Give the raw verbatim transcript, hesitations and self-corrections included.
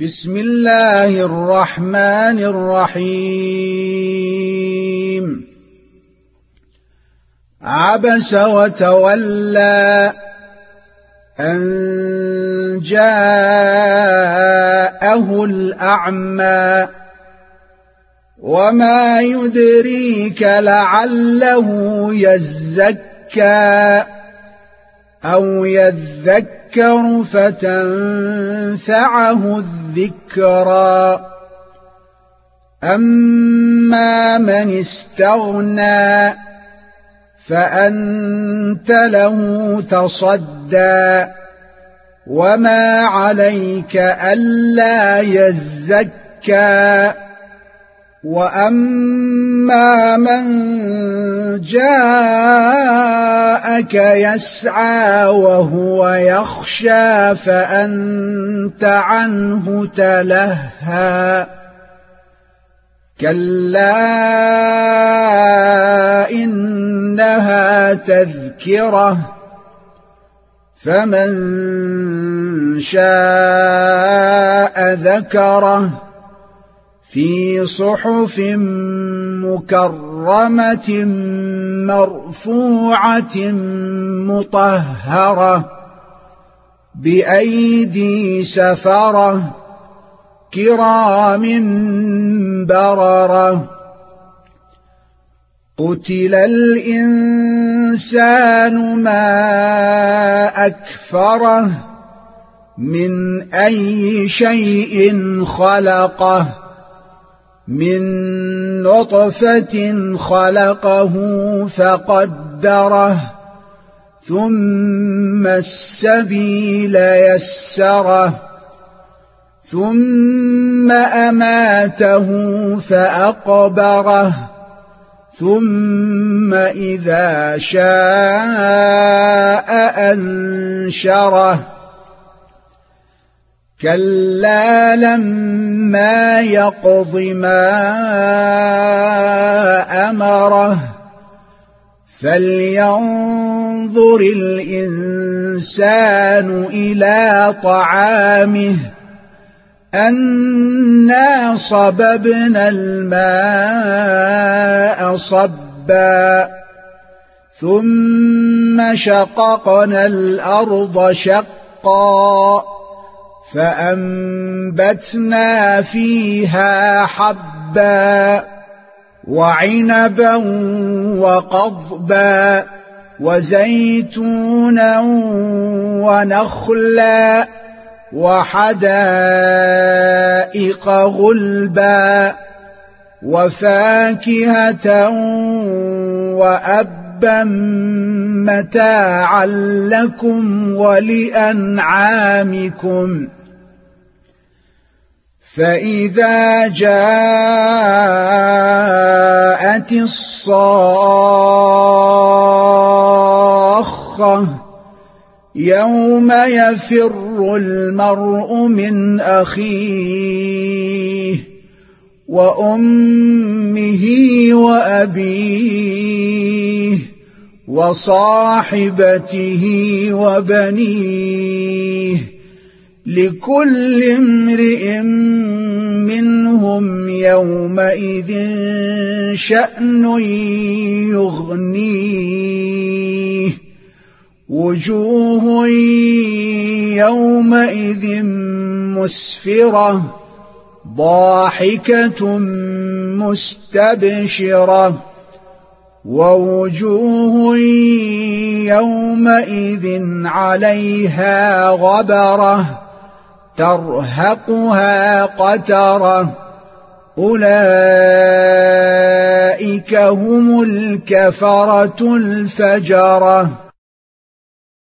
بسم الله الرحمن الرحيم. عبس وتولى أن جاءه الأعمى وما يدريك لعله يزكى أو يذكر فتنفعه الذكرى. أما من استغنى فأنت له تصدى وما عليك ألا يزكى. وأما من جاءك يسعى وهو يخشى فأنت عنه تلهى. كلا إنها تذكرة فمن شاء ذكره في صحف مكرمة مرفوعة مطهرة بأيدي سفرة كرام بررة. قتل الإنسان ما أكفره من أي شيء خلقه من نطفة خلقه فقدره ثم السبيل يسره ثم أماته فأقبره ثم إذا شاء أنشره. كلا لما يقض ما أمره فلينظر الإنسان إلى طعامه أنا صببنا الماء صبا ثم شققنا الأرض شقا فأنبتنا فيها حبا وعنبا وقضبا وزيتونا ونخلا وحدائق غلبا وفاكهة وأبا متاعا لكم ولأنعامكم. فإذا جاءت الصاخة يوم يفر المرء من أخيه وأمه وأبيه وصاحبته وبنيه لكل امرئ منهم يومئذ شأن يغنيه. وجوه يومئذ مسفرة ضاحكة مستبشرة ووجوه يومئذ عليها غبرة ترهقها قترة أولئك هم الكفرة الفجرة.